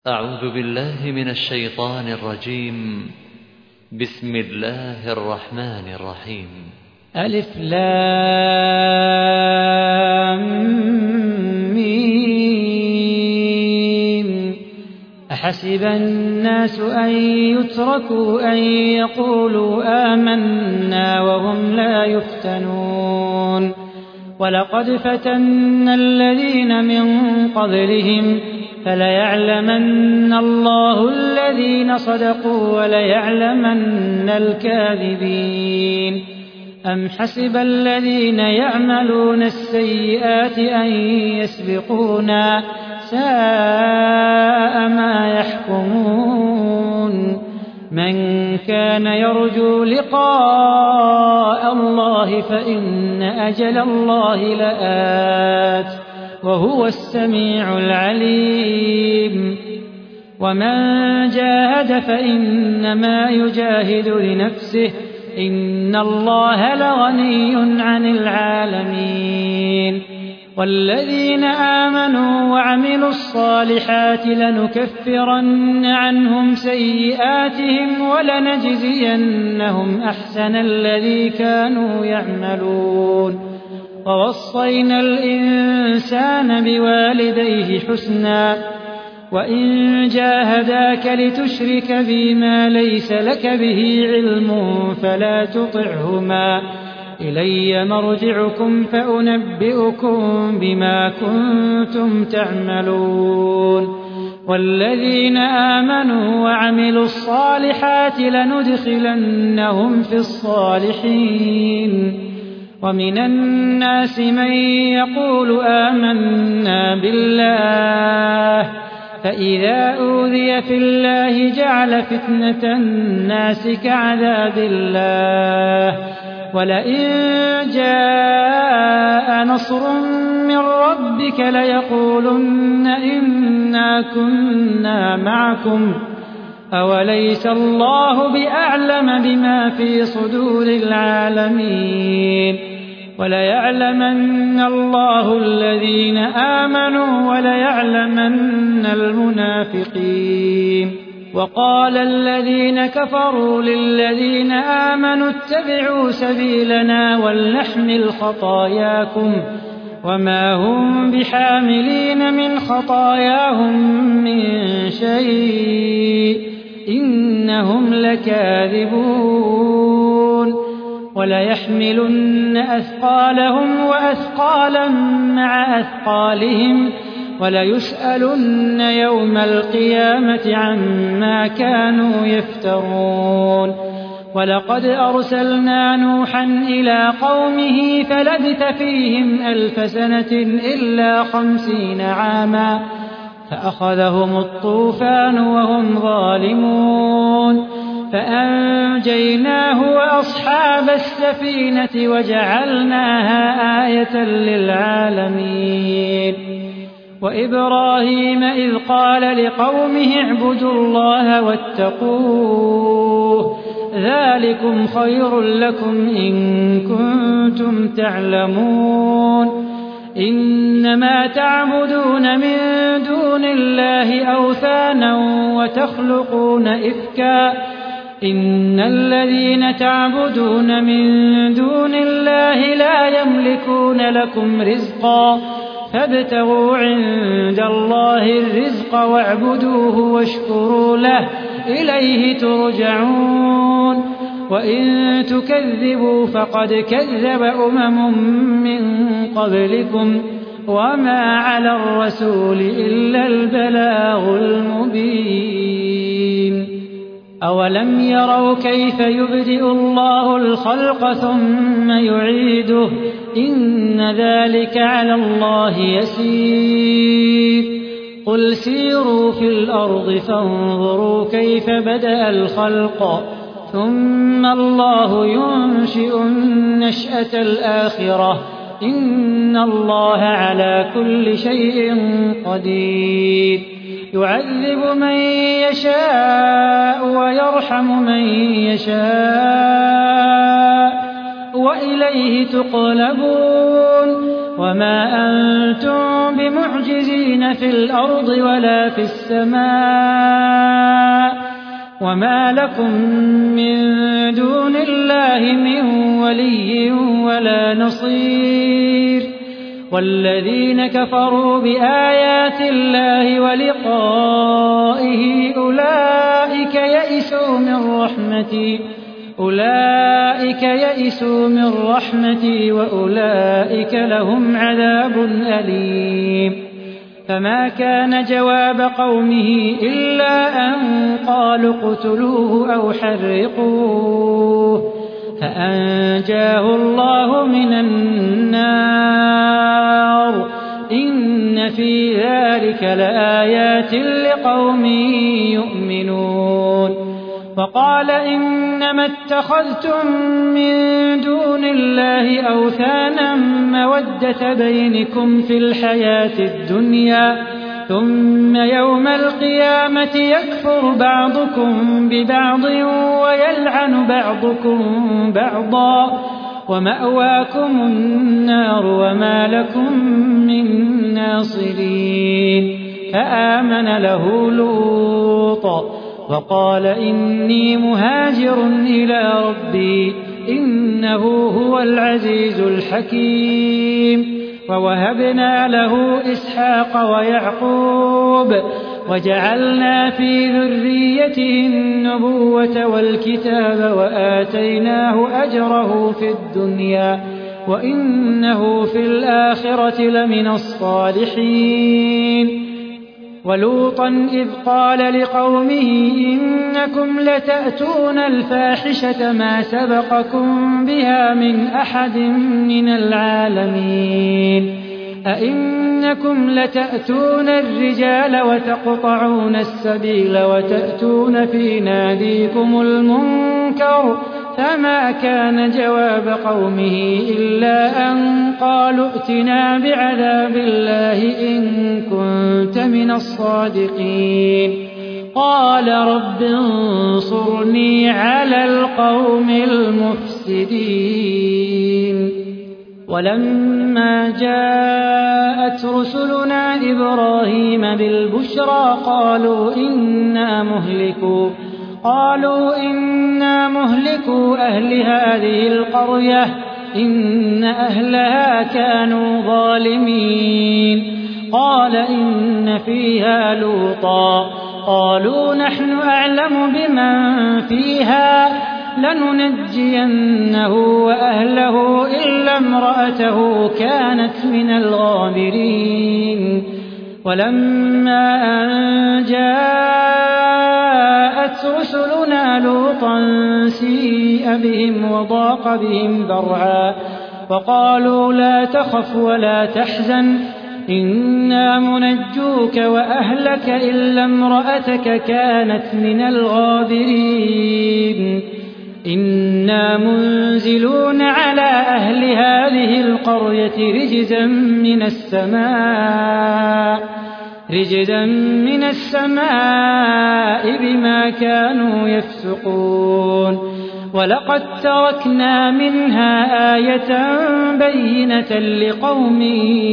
أعوذ بالله من الشيطان الرجيم. بسم الله الرحمن الرحيم. ألف لام ميم. أحسب الناس أن يتركوا أن يقولوا آمنا وهم لا يفتنون. ولقد فتنا الذين من قبلهم فليعلمن الله الذين صدقوا وليعلمن الكاذبين. أم حسب الذين يعملون السيئات أن يسبقونا ساء ما يحكمون. من كان يرجو لقاء الله فإن أجل الله لآت وهو السميع العليم. ومن جاهد فإنما يجاهد لنفسه إن الله لغني عن العالمين. والذين آمنوا وعملوا الصالحات لنكفرن عنهم سيئاتهم ولنجزينهم أحسن الذي كانوا يعملون. ووصينا الإنسان بوالديه حسنا وإن جاهداك لتشرك بي ما ليس لك به علم فلا تطعهما إلي مرجعكم فأنبئكم بما كنتم تعملون. والذين آمنوا وعملوا الصالحات لندخلنهم في الصالحين. ومن الناس من يقول آمنا بالله فإذا أوذي في الله جعل فتنة الناس كعذاب الله. ولئن جاء نصر من ربك ليقولن إنا كنا معكم أوليس الله بأعلم بما في صدور العالمين. وليعلمن الله الذين آمنوا وليعلمن المنافقين. وقال الذين كفروا للذين آمنوا اتبعوا سبيلنا ولنحمل خطاياكم وما هم بحاملين من خطاياهم من شيء إنهم لكاذبون. وليحملن أثقالهم وأثقالا مع أثقالهم وليسألن يوم القيامة عما كانوا يفترون. ولقد أرسلنا نوحا إلى قومه فلبث فيهم 1000 سنة إلا 50 عاما فأخذهم الطوفان وهم ظالمون فأنجيناه وأصحاب السفينة وجعلناها آية للعالمين. وإبراهيم إذ قال لقومه اعبدوا الله واتقوه ذلكم خير لكم إن كنتم تعلمون. إنما تعبدون من دون الله أوثانا وتخلقون إفكا إن الذين تعبدون من دون الله لا يملكون لكم رزقا فابتغوا عند الله الرزق واعبدوه واشكروا له إليه ترجعون. وإن تكذبوا فقد كذب من قبلكم وما على الرسول إلا البلاغ المبين. أولم يروا كيف يبدئ الله الخلق ثم يعيده إن ذلك على الله يسير. قل سيروا في الأرض فانظروا كيف بدأ الخلق ثم الله ينشئ النشأة الآخرة إن الله على كل شيء قدير. يعذب من يشاء ويرحم من يشاء وإليه تقلبون. وما أنتم بمعجزين في الأرض ولا في السماء وما لكم من دون الله من ولي ولا نصير والذين كفروا بآيات الله ولقائه أولئك يئسوا من رحمتي وأولئك لهم عذاب أليم فما كان جواب قومه إلا أن قالوا اقتلوه أو حرقوه فأنجاه الله من النار إن في ذلك لآيات لقوم يؤمنون وقال إنما اتخذتم من دون الله أوثانا مودة بينكم في الحياة الدنيا ثم يوم القيامة يكفر بعضكم ببعض ويلعن بعضكم بعضا ومأواكم النار وما لكم من ناصرين فآمن له لوط وقال إني مهاجر إلى ربي إنه هو العزيز الحكيم ووهبنا له إسحاق ويعقوب وجعلنا في ذريته النبوة والكتاب وآتيناه أجره في الدنيا وإنه في الآخرة لمن الصالحين ولوطا إذ قال لقومه إنكم لتأتون الفاحشة ما سبقكم بها من أحد من العالمين أئنكم لتأتون الرجال وتقطعون السبيل وتأتون في ناديكم المنكر فما كان جواب قومه إلا أن قالوا ائتنا بعذاب الله إن كنت من الصادقين قال رب انصرني على القوم المفسدين ولما جاءت رسلنا إبراهيم بالبشرى قالوا إنا مهلكو أهل هذه القرية إن أهلها كانوا ظالمين قال إن فيها لوطا قالوا نحن أعلم بمن فيها لننجينه وأهله إلا امرأته كانت من الغابرين ولما أن جاءت رسلنا لوطا سيء بهم وضاق بهم ذرعا وقالوا لا تخف ولا تحزن إنا منجوك وأهلك إلا امرأتك كانت من الغابرين إنا منزلون على أهل هذه القرية رجزا من السماء بما كانوا يفسقون ولقد تركنا منها آية بينة لقوم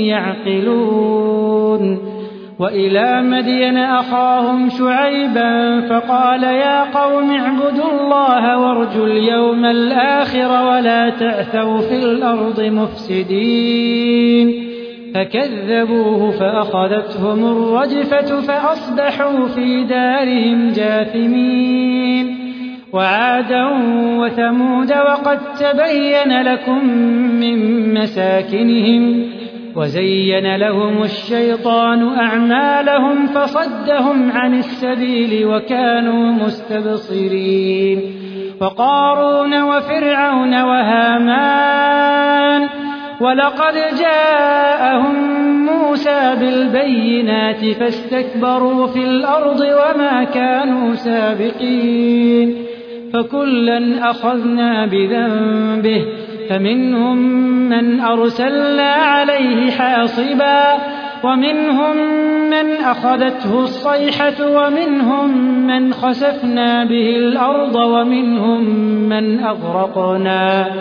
يعقلون وإلى مدين أخاهم شعيبا فقال يا قوم اعبدوا الله وارجوا اليوم الآخر ولا تعثوا في الأرض مفسدين فكذبوه فأخذتهم الرجفة فأصبحوا في دارهم جاثمين وعادا وثمود وقد تبين لكم من مساكنهم وزين لهم الشيطان أعمالهم فصدهم عن السبيل وكانوا مستبصرين وقارون وفرعون وهامان ولقد جاءهم موسى بالبينات فاستكبروا في الأرض وما كانوا سابقين فكلا أخذنا بذنبه فمنهم من أرسلنا عليه حاصبا ومنهم من أخذته الصيحة ومنهم من خسفنا به الأرض ومنهم من أغرقنا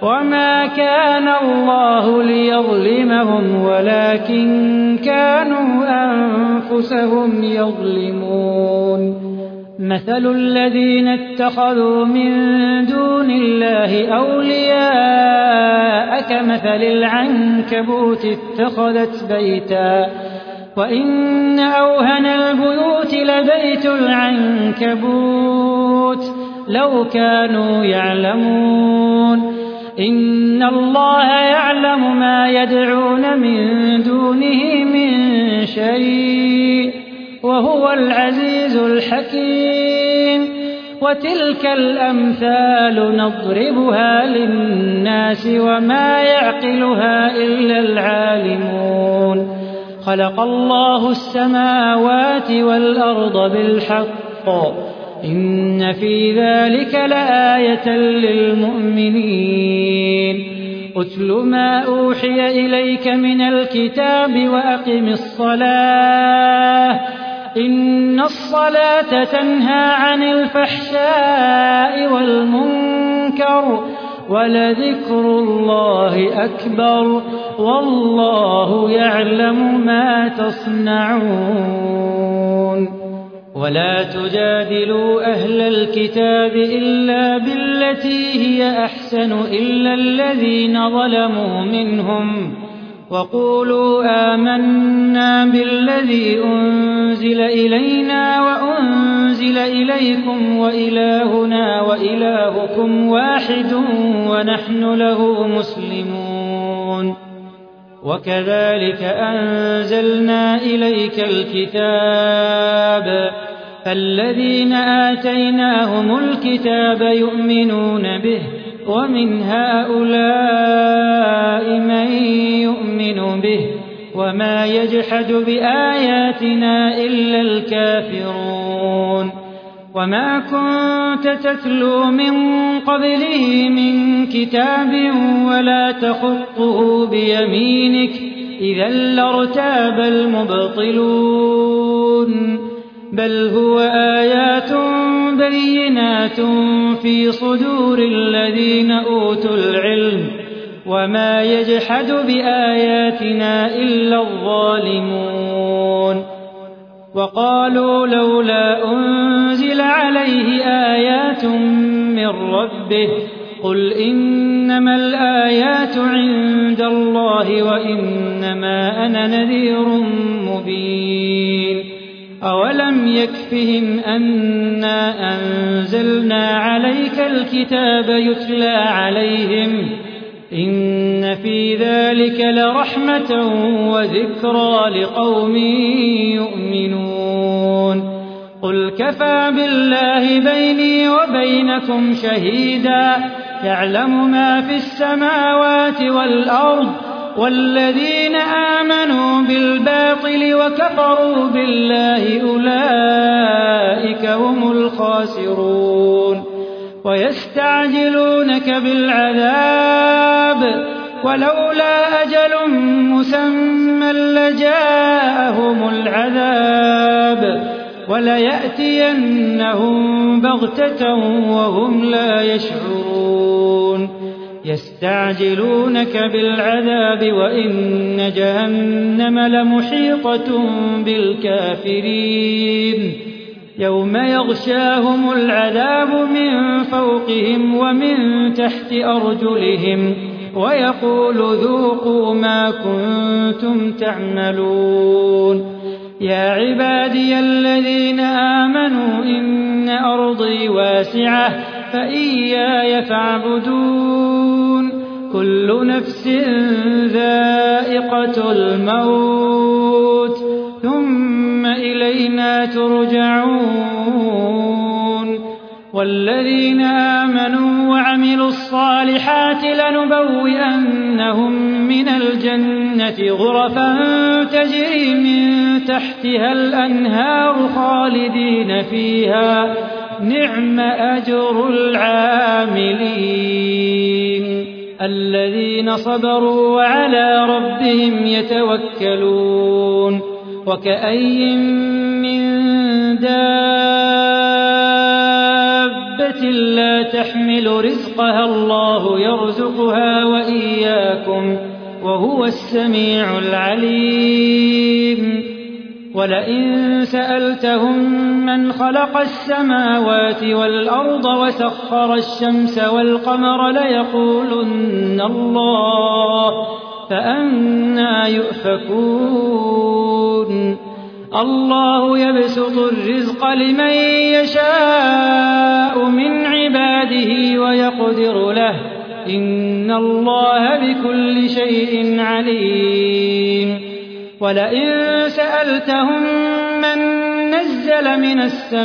وما كان الله ليظلمهم ولكن كانوا أنفسهم يظلمون. مثل الذين اتخذوا من دون الله أولياء كمثل العنكبوت اتخذت بيتا وإن أوهن البيوت لبيت العنكبوت لو كانوا يعلمون. إن الله يعلم ما يدعون من دونه من شيء وهو العزيز الحكيم. وتلك الأمثال نضربها للناس وما يعقلها إلا العالمون. خلق الله السماوات والأرض بالحق إن في ذلك لآية للمؤمنين. أتل ما أوحي إليك من الكتاب وأقم الصلاة إن الصلاة تنهى عن الفحشاء والمنكر ولذكر الله أكبر والله يعلم ما تصنعون. ولا تجادلوا أهل الكتاب إلا بالتي هي أحسن إلا الذين ظلموا منهم وقولوا آمنا بالذي أنزل إلينا وأنزل إليكم وإلهنا وإلهكم واحد ونحن له مسلمون. وكذلك أنزلنا إليك الكتاب فالذين آتيناهم الكتاب يؤمنون به ومن هؤلاء من يؤمن به وما يجحد بآياتنا إلا الكافرون. وما كنت تتلو من قبله من كتاب ولا تخطه بيمينك إذا لارتاب المبطلون بل هو آيات بينات في صدور الذين أوتوا العلم وما يجحد بآياتنا إلا الظالمون. وقالوا لولا أنزل عليه آيات من ربه قل إنما الآيات عند الله وإنما أنا نذير مبين. أولم يكفهم أنا أنزلنا عليك الكتاب يتلى عليهم إن في ذلك لرحمة وذكرى لقوم يؤمنون. قل كفى بالله بيني وبينكم شهيدا يعلم ما في السماوات والأرض والذين آمنوا بالباطل وكفروا بالله أولئك هم الخاسرون. ويستعجلونك بالعذاب ولولا أجل مسمى لجاءهم العذاب وليأتينهم بغتة وهم لا يشعرون. يستعجلونك بالعذاب وإن جهنم لمحيطة بالكافرين يوم يغشاهم العذاب من فوقهم ومن تحت أرجلهم ويقول ذوقوا ما كنتم تعملون. يا عبادي الذين آمنوا إن أرضي واسعة فإياي فاعبدون. كل نفس ذائقة الموت ثم إلينا ترجعون. والذين آمنوا وعملوا الصالحات لنبوئنهم من الجنة غرفا تجري من تحتها الأنهار خالدين فيها نعم أجر العاملين الذين صبروا وعلى ربهم يتوكلون. وكأي من دابة لا تحمل رزقها الله يرزقها وإياكم وهو السميع العليم. ولئن سألتهم من خلق السماوات والأرض وسخر الشمس والقمر ليقولن الله فأنى يؤفكون. الله يبسط الرزق لمن يشاء من عباده ويقدر له إن الله بكل شيء عليم. ولئن سألتهم من نزل من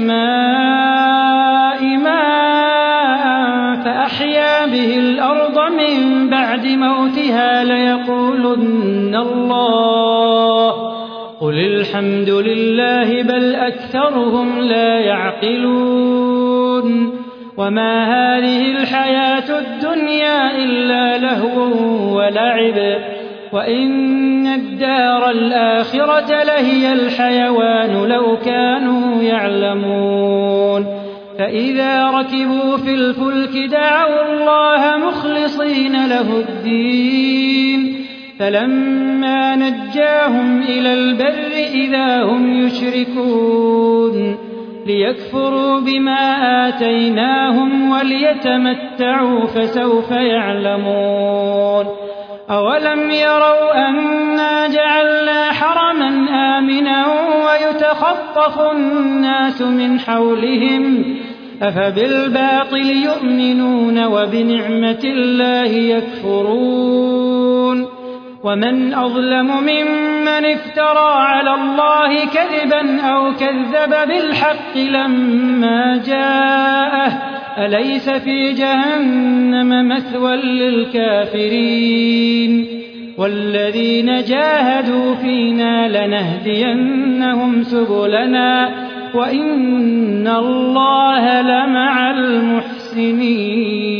السماء ماء فأحيا به الأرض من بعد موتها ليقولن الله قل الحمد لله بل أكثرهم لا يعقلون. وما هذه الحياة الدنيا إلا لهو ولعب وإن الدار الآخرة لهي الحيوان لو كانوا يعلمون. فإذا ركبوا في الفلك دعوا الله مخلصين له الدين فلما نجاهم إلى البر إذا هم يشركون ليكفروا بما آتيناهم وليتمتعوا فسوف يعلمون. أولم يروا أنا جعلنا حرما آمنا ويتخطف الناس من حولهم أفبالباطل يؤمنون وبنعمة الله يكفرون. ومن أظلم ممن افترى على الله كذبا أو كذب بالحق لما جاءه أليس في جهنم مثوى للكافرين. والذين جاهدوا فينا لنهدينهم سبلنا وإن الله لمع المحسنين.